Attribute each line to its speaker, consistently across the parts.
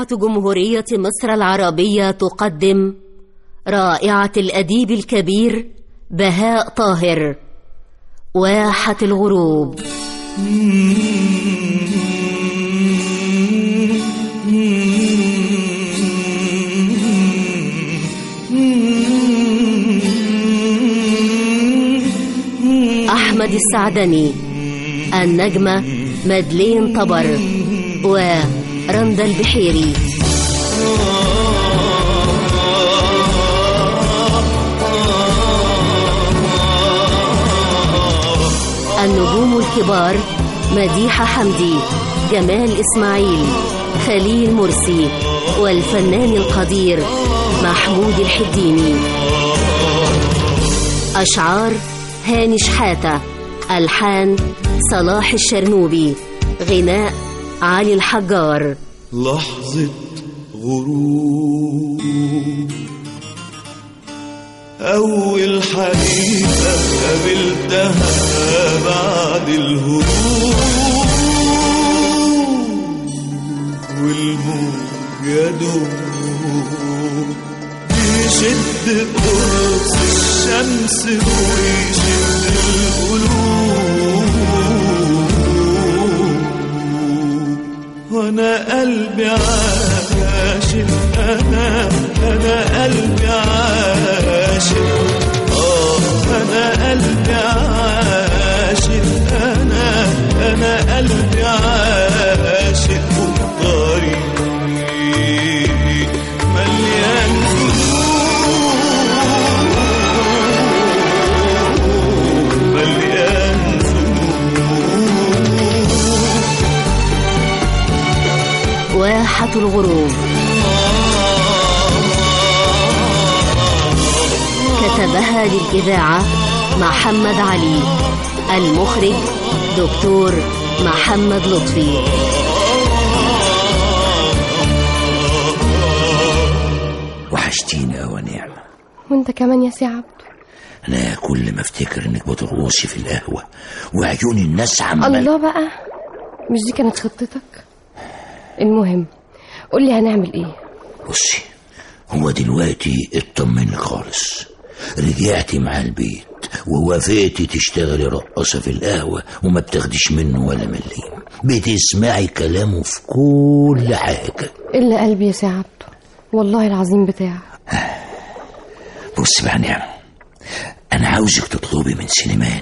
Speaker 1: إذاعة جمهورية مصر العربية تقدم رائعة الأديب الكبير بهاء طاهر، واحة الغروب. أحمد السعدني، النجمة مدلين طبر ورندا البحيري. النجوم الكبار مديحة حمدي، جمال إسماعيل، خليل مرسي، والفنان القدير محمود الحديني. أشعار هاني شحاتة، ألحان صلاح الشرنوبي، غناء علي الحجار.
Speaker 2: لحظة غروب، أول حبيبة قابلتها بعد الهروب، والموج يدوب يشد قرص الشمس ويشد القلوب، وانا قلبي عاشق، انا قلبي عاشق، انا قلبي عاشق، انا قلبي عاشق، والطريق مليان ذنوب، مليان ذنوب.
Speaker 1: واحة الغروب كتبها للإذاعة محمد علي، المخرج دكتور محمد لطفي.
Speaker 3: وحشتيني يا ونعمة.
Speaker 4: وانت كمان يا سي عبد.
Speaker 3: انا كل ما افتكر انك بترقصي في القهوة وعيون الناس عمال.
Speaker 4: الله بقى، مش دي كانت خطتك؟ المهم قولي هنعمل ايه؟
Speaker 3: بصي، هو دلوقتي اطمني خالص، رجعتي مع البيت ووافقتي تشتغلي رقاصة في القهوة وما بتاخديش منه ولا مليم، بتسمعي كلامه في كل حاجة
Speaker 4: إلا قلبي يا سي عبد، والله العظيم بتاعك.
Speaker 3: بصي بقى نعم، أنا عاوزك تطلبي من سليمان.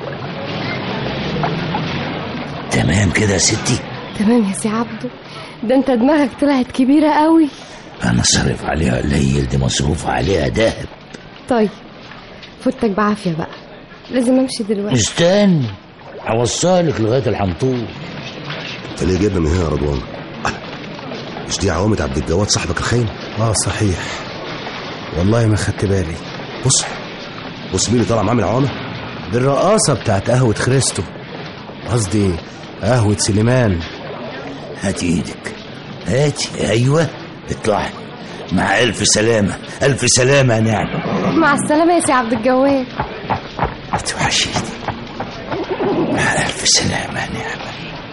Speaker 3: تمام كده يا ستي؟ تمام
Speaker 4: يا سي عبد، ده انت دماغك طلعت كبيرة قوي.
Speaker 3: أنا صرف عليها قليل، دي مصروف عليها دهب.
Speaker 4: طيب فوتك بعافية بقى، لازم امشي دلوقتي.
Speaker 3: استنى هوصلك لغاية الحنطور.
Speaker 5: انت ليه جايبنا من هنا يا رضوان؟ مش دي عوامة عبد الجواد صاحبك الخاين؟
Speaker 6: صحيح، والله ما خدت بالي.
Speaker 5: بص مين اللي طالع معاه من العوامة؟
Speaker 6: دي الرقاصة بتاعت قهوة خريستو، قصدي قهوة سليمان.
Speaker 3: هاتي ايدك، هاتي. ايوه اطلعي. مع الف سلامة. الف سلامة يا نعمة.
Speaker 4: مع السلامة يا سي عبد الجواد.
Speaker 3: بتوحشيني. مع الف سلامة يا نعمة.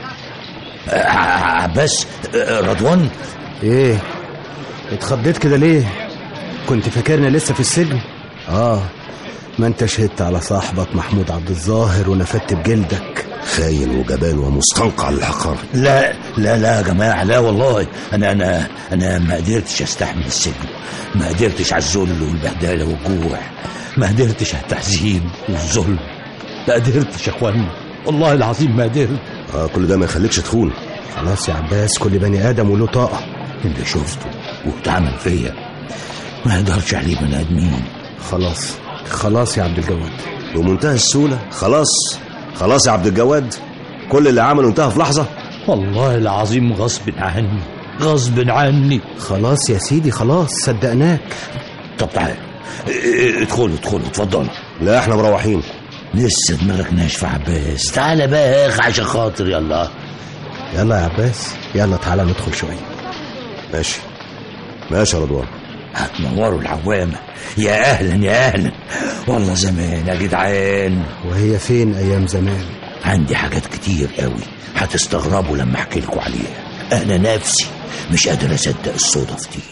Speaker 3: بس رضوان،
Speaker 6: ايه اتخضيت كده ليه؟ كنت فاكرنا لسه في السجن؟ ما انت شهدت على صاحبك محمود عبد الظاهر ونفدت بجلدك.
Speaker 5: خاين وجبان ومستنقع للحقارة.
Speaker 3: لا لا لا يا جماعة، لا والله انا ما قدرتش استحمل السجن، ما قدرتش على الذل والبهدلة والجوع، ما قدرتش على التعذيب والظلم، ما قدرتش يا اخواني، والله العظيم ما قدرت.
Speaker 5: كل ده ما يخليكش تخون.
Speaker 6: خلاص يا عباس، كل بني ادم وله طاقة.
Speaker 3: اللي شفته واتعمل فيا ما يقدرش عليه بني ادمين.
Speaker 6: خلاص يا عبد الجواد،
Speaker 5: بمنتهى السهولة. خلاص يا عبد الجواد، كل اللي عمله انتهى في لحظة.
Speaker 3: والله العظيم غصب عني.
Speaker 6: خلاص يا سيدي، خلاص صدقناك.
Speaker 3: طب تعال ادخلوا اتفضلوا.
Speaker 5: لا احنا مروحين.
Speaker 3: لسه دماغك ناشفة عباس، تعالى بقى عشان خاطر. يلا
Speaker 6: يا عباس، يلا تعالى ندخل شوية.
Speaker 5: ماشي يا رضوان.
Speaker 3: هتنوروا العوامة. يا أهلا والله زمان يا جدعان.
Speaker 6: وهي فين أيام زمان؟
Speaker 3: عندي حاجات كتير قوي هتستغربوا لما احكي لكم عليها. انا نفسي مش قادر اصدق الصدف دي.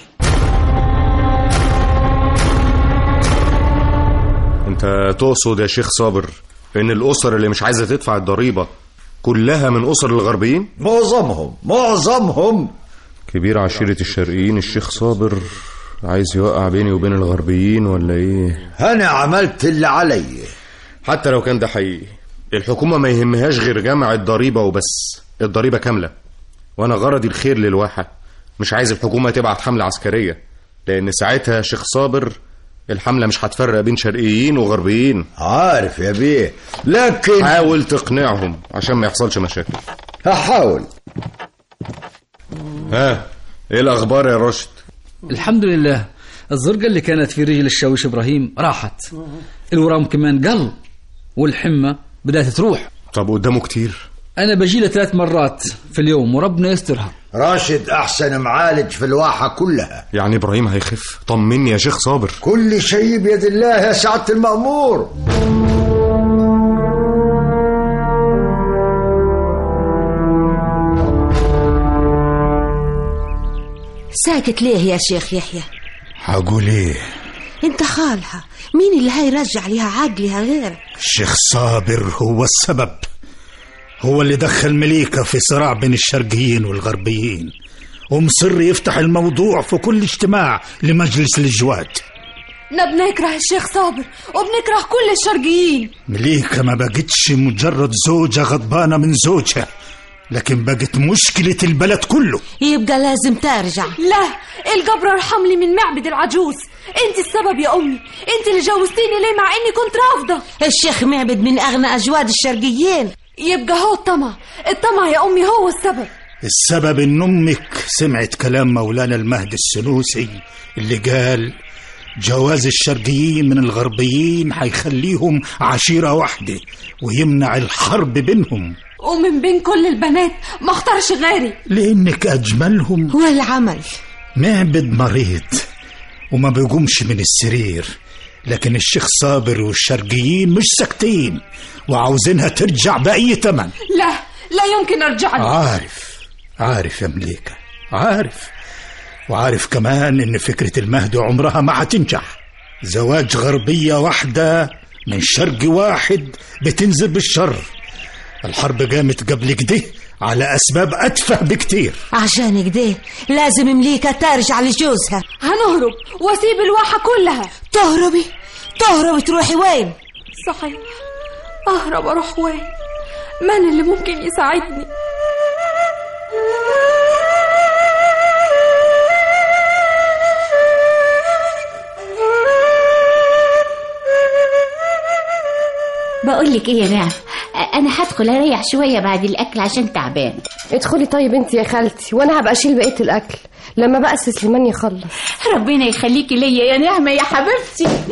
Speaker 7: انت تقصد يا شيخ صابر ان الاسر اللي مش عايزه تدفع الضريبه كلها من اسر الغربيين؟
Speaker 8: معظمهم.
Speaker 7: كبير عشيرة الشرقيين الشيخ صابر عايز يوقع بيني وبين الغربيين ولا ايه؟
Speaker 8: انا عملت اللي علي.
Speaker 7: حتى لو كان ده حقيقي، الحكومة ما يهمهاش غير جمع الضريبة وبس، الضريبة كاملة. وانا غرضي الخير للواحة، مش عايز الحكومة تبعت حملة عسكرية، لان ساعتها يا شيخ صابر الحملة مش هتفرق بين شرقيين وغربيين.
Speaker 8: عارف يا بيه، لكن
Speaker 7: حاول تقنعهم عشان ما يحصلش مشاكل.
Speaker 8: هحاول.
Speaker 7: ها، ايه الاخبار يا رشد؟
Speaker 9: الحمد لله، الزرقة اللي كانت في رجل الشاويش إبراهيم راحت، الورام كمان قل، والحمى بدأت تروح.
Speaker 7: طب قدامه كتير؟
Speaker 9: أنا بجيله 3 مرات في اليوم وربنا يسترها.
Speaker 8: راشد أحسن معالج في الواحة كلها.
Speaker 7: يعني إبراهيم هيخف؟ طمني يا شيخ صابر.
Speaker 8: كل شيء بيد الله يا سعادة المأمور.
Speaker 10: ساكت ليه يا شيخ يحيى؟
Speaker 11: هقول ايه؟
Speaker 10: انت خالها، مين اللي هيرجع لها عقلها غيرك؟
Speaker 11: الشيخ صابر هو السبب، هو اللي دخل مليكة في صراع بين الشرقيين والغربيين، ومصر يفتح الموضوع في كل اجتماع لمجلس الجواد.
Speaker 12: بنكره الشيخ صابر وبنكره كل الشرقيين.
Speaker 11: مليكة ما بقتش مجرد زوجة غضبانة من زوجها، لكن بقت مشكلة البلد كله.
Speaker 10: يبقى لازم ترجع.
Speaker 12: لا، الجبر ارحم لي من معبد العجوز. انت السبب يا امي، انت اللي جوزتيني ليه مع اني كنت رافضة.
Speaker 10: الشيخ معبد من اغنى اجواد الشرقيين.
Speaker 12: يبقى هو الطمع يا امي هو
Speaker 11: السبب ان امك سمعت كلام مولانا المهدي السنوسي اللي قال جواز الشرقيين من الغربيين هيخليهم عشيرة واحدة ويمنع الحرب بينهم.
Speaker 12: ومن بين كل البنات ما اختارش غيري
Speaker 11: لانك اجملهم.
Speaker 10: والعمل
Speaker 11: معبد مريض وما بيقومش من السرير، لكن الشيخ صابر والشرقيين مش ساكتين وعاوزينها ترجع بأي ثمن.
Speaker 12: لا يمكن ارجع لها.
Speaker 11: عارف يا مليكة، وعارف كمان ان فكرة المهدي عمرها ما هتنجح. زواج غربية واحدة من شرقي واحد بتنزل بالشر. الحرب قامت قبل كده على أسباب أتفه بكتير.
Speaker 10: عشان كده لازم مليكة ترجع لجوزها.
Speaker 12: هنهرب واسيب الواحة كلها.
Speaker 10: تهربي تروحي وين؟
Speaker 12: صحيح، أهرب أروح وين؟ من اللي ممكن يساعدني؟
Speaker 13: بقولك ايه يا نعم، انا هدخل اريح شويه بعد الاكل عشان تعبان.
Speaker 4: ادخلي طيب انت يا خالتي، وانا هبقى اشيل بقيه الاكل لما بقى سليمان يخلص.
Speaker 13: ربنا يخليكي ليا يا نعمه يا حبيبتي.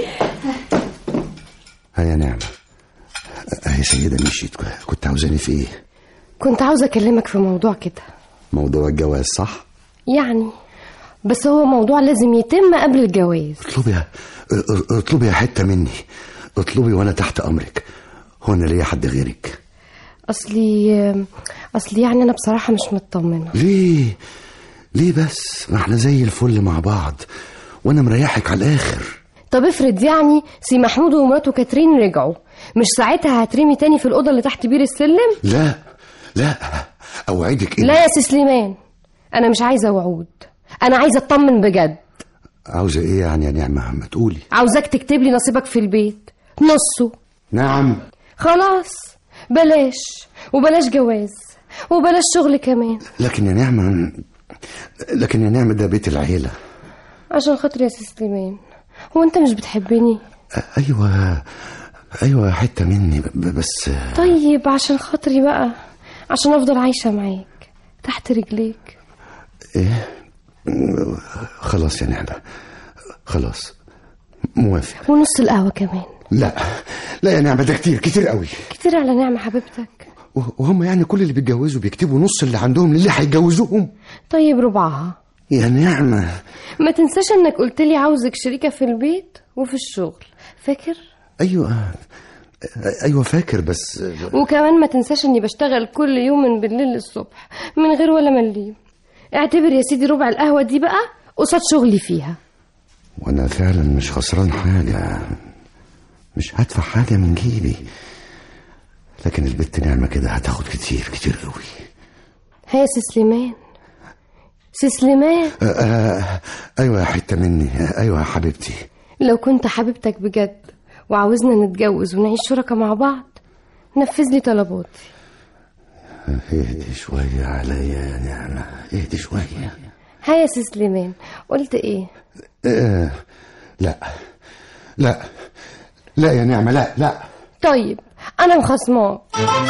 Speaker 5: يا نعمه، يا سيده مشيت، كنت عاوزاني في ايه؟
Speaker 4: كنت عاوزه اكلمك في موضوع كده.
Speaker 5: موضوع الجواز صح؟
Speaker 4: يعني بس هو موضوع لازم يتم قبل الجواز.
Speaker 5: اطلبي يا حته مني، اطلبي وانا تحت امرك. هو انا ليا حد غيرك؟
Speaker 4: اصلي يعني انا بصراحه مش مطمنه.
Speaker 5: ليه بس؟ ما احنا زي الفل مع بعض وانا مريحك على الاخر.
Speaker 4: طب افرض يعني سي محمود ومراته كاترين رجعوا، مش ساعتها هترمي تاني في الاوضه اللي تحت بير السلم؟
Speaker 5: لا اوعدك.
Speaker 4: لا يا سي سليمان، انا مش عايزه وعود، انا عايزه اطمن بجد.
Speaker 5: عاوزه ايه يعني يا نعمه؟ ما تقولي.
Speaker 4: عاوزاك تكتب لي نصيبك في البيت، نصه.
Speaker 5: نعم.
Speaker 4: خلاص بلاش جواز وبلاش شغل كمان.
Speaker 5: لكن يا نعمه ده بيت العيله.
Speaker 4: عشان خاطر يا سي سليمان، هو انت مش بتحبني؟
Speaker 5: ايوه حته مني بس.
Speaker 4: طيب عشان خاطري بقى، عشان افضل عايشه معاك تحت رجليك.
Speaker 5: ايه؟ خلاص يا نعمه، خلاص موافق.
Speaker 4: ونص القهوه كمان.
Speaker 5: لا يا نعمه، ده كتير قوي.
Speaker 4: كتير على نعمه حبيبتك.
Speaker 5: وهم يعني كل اللي بيتجوزوا بيكتبوا نص اللي عندهم للي هيتجوزوهم؟
Speaker 4: طيب ربعها
Speaker 5: يا نعمه.
Speaker 4: ما تنساش انك قلت لي عاوزك شريكه في البيت وفي الشغل، فاكر؟
Speaker 5: ايوه فاكر، بس
Speaker 4: وكمان ما تنساش اني بشتغل كل يوم من بالليل للصبح من غير ولا مليم. اعتبر يا سيدي ربع القهوة دي بقى قصاد شغلي فيها.
Speaker 5: وانا فعلا مش خسران حاجة، مش هدفع حاجة من جيبي، لكن البت نعمة كده هتاخد كتير كتير قوي.
Speaker 4: هيا سليمان، سليمان.
Speaker 5: ايوه يا حتة مني، ايوه يا حبيبتي.
Speaker 4: لو كنت حبيبتك بجد وعاوزنا نتجوز ونعيش شركة مع بعض، نفذ لي طلباتي.
Speaker 5: اهدي شوية عليا يا نعمة، اهدي شوية.
Speaker 4: هيا سليمان، قلت ايه؟
Speaker 5: لا لا لا يا نعمة، لا لا.
Speaker 4: طيب انا مخصماك.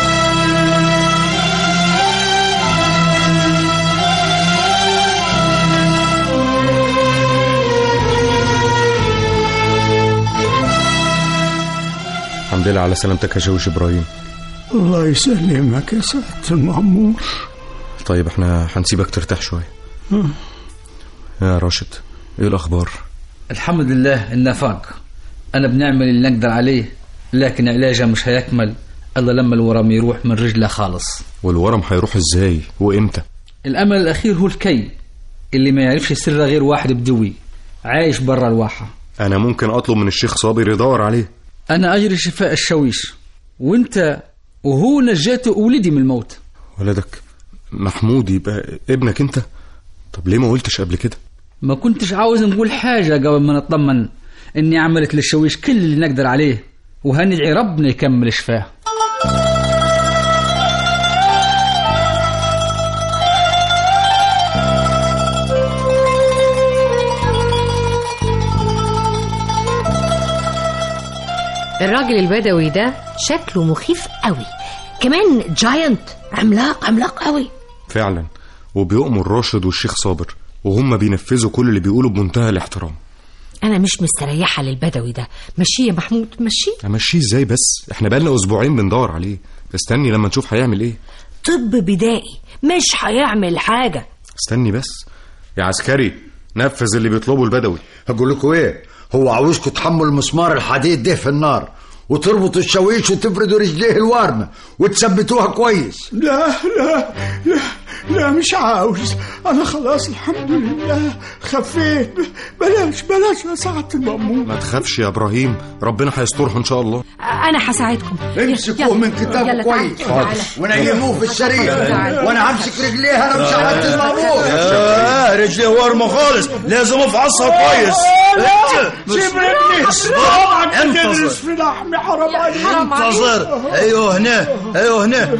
Speaker 7: الحمد لله على سلامتك يا شاويش ابراهيم.
Speaker 11: الله يسلمك يا سعادة المأمور.
Speaker 7: طيب احنا هنسيبك ترتاح شوية. يا راشد، ايه الاخبار؟
Speaker 9: الحمد لله النفاق. انا بنعمل اللي نقدر عليه، لكن علاجها مش هيكمل الا لما الورم يروح من رجله خالص.
Speaker 7: والورم هيروح ازاي وامتى؟
Speaker 9: الامل الاخير هو الكي اللي ما يعرفش سرها غير واحد بدوي عايش برا الواحة.
Speaker 7: انا ممكن اطلب من الشيخ صابر يدور عليه.
Speaker 9: انا اجري شفاء الشاويش، وانت وهو نجاته ولدي من الموت.
Speaker 7: ولدك محمود يبقى ابنك انت؟ طب ليه ما قلتش قبل كده؟
Speaker 9: ما كنتش عاوز نقول حاجة قبل ما نطمن اني عملت للشاويش كل اللي نقدر عليه، وهندعي ربنا يكمل شفاه.
Speaker 10: الراجل البدوي ده شكله مخيف قوي، كمان جاينت، عملاق قوي
Speaker 7: فعلا، وبيؤمر راشد والشيخ صابر، وهم بينفذوا كل اللي بيقولوا بمنتهى الاحترام.
Speaker 10: انا مش مستريحة للبدوي ده. مشيه يا محمود، مشيه.
Speaker 7: امشيه ازاي بس؟ احنا بقالنا اسبوعين بندور عليه. استني لما نشوف هيعمل ايه.
Speaker 10: طب بدائي، مش هيعمل حاجة.
Speaker 7: استني بس يا عسكري، نفذ اللي بيطلبه البدوي.
Speaker 8: هقول لكم ايه، هو عاوزكم تحملوا المسمار الحديد ده في النار وتربطوا الشاويش وتفردوا رجليه الوارمة وتثبتوها كويس.
Speaker 11: لا لا لا لا، مش عاوز. أنا خلاص الحمد لله خفيت. بلاش يا سعادة المأمور.
Speaker 7: ما تخافش يا إبراهيم، ربنا هيسترها إن شاء الله.
Speaker 10: أنا هساعدكم.
Speaker 8: امسكوه من كتابه كويس ونيموه في السرير، وأنا همسك رجليه. أنا مش سعادة المأمور.
Speaker 2: رجليه وارمة خالص، لازم أفعصها كويس.
Speaker 11: سيب رجليه. طبعا تدرس في لحمي، حرام عليك.
Speaker 2: انتظر. أيوه هنا، أيوه هنا.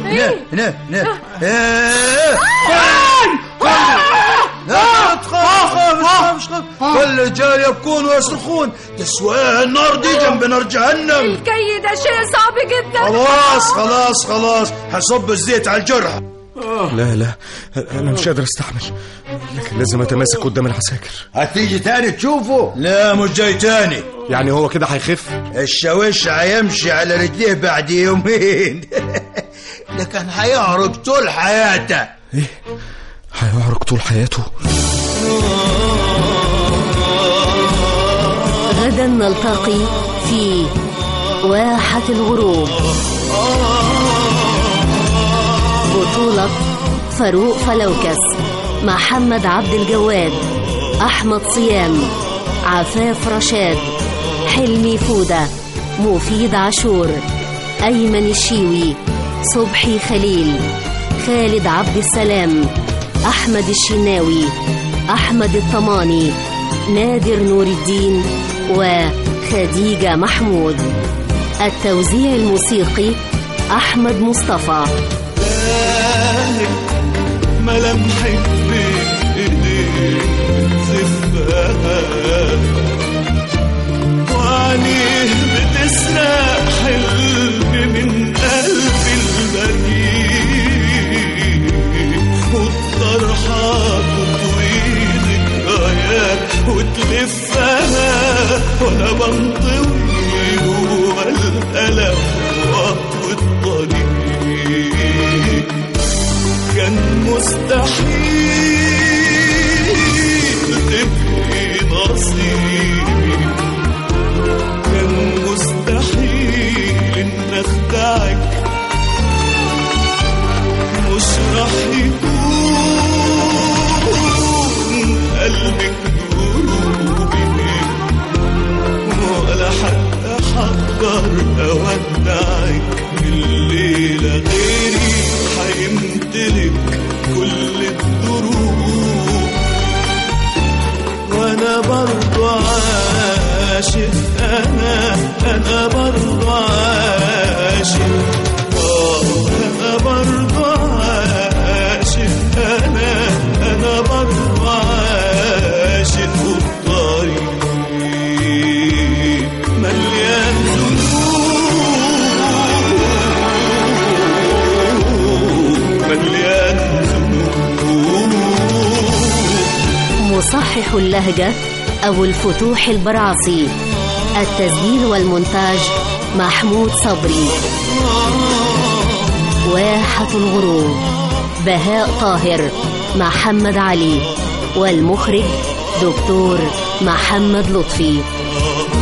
Speaker 2: لا تخاف. كل الرجال يبكون ويصرخون، تسويها النار دي جنب نار جهنم.
Speaker 12: الكي ده شيء صعب جدا.
Speaker 2: خلاص هصب الزيت على الجرح.
Speaker 7: لا أنا مش قادر استحمل، لكن لازم أتماسك قدام العساكر.
Speaker 8: هتيجي تاني تشوفه؟
Speaker 2: لا مش جاي تاني.
Speaker 7: يعني هو كده هيخف؟
Speaker 2: الشاويش هيمشي على رجليه بعد يومين. لكن هيعرق طول حياته.
Speaker 7: ايه؟ هيعرق طول حياته؟
Speaker 1: غدا نلتقي في واحة الغروب. بطولة فاروق فلوكس، محمد عبد الجواد، أحمد صيام، عفاف رشاد، حلمي فودة، مفيد عاشور، أيمن الشيوي، صبحي خليل، خالد عبد السلام، أحمد الشناوي، أحمد الطماني، نادر نور الدين، وخديجة محمود. التوزيع الموسيقي أحمد مصطفى.
Speaker 2: ملامحك بإيديك زفاها، وعينيه بتسرق حلم من قلب البريء، والطرحة تطوي ذكريات وتلفها، وأنا بنطوي جوا الألم وأطوي الطريق. كان مستحيل تبقي نصيبي، كان مستحيل إن أخدعك، مش رح يكون برضو عاشق، أنا برضو عاشق، أنا برضو عاشق، أنا برضو عاشق، والطريق مليان ذنوب، مليان ذنوب.
Speaker 1: مصحح اللهجة أبو الفتوح البرعصي، التسجيل والمونتاج محمود صبري، واحة الغروب بهاء طاهر، محمد علي، والمخرج دكتور محمد لطفي.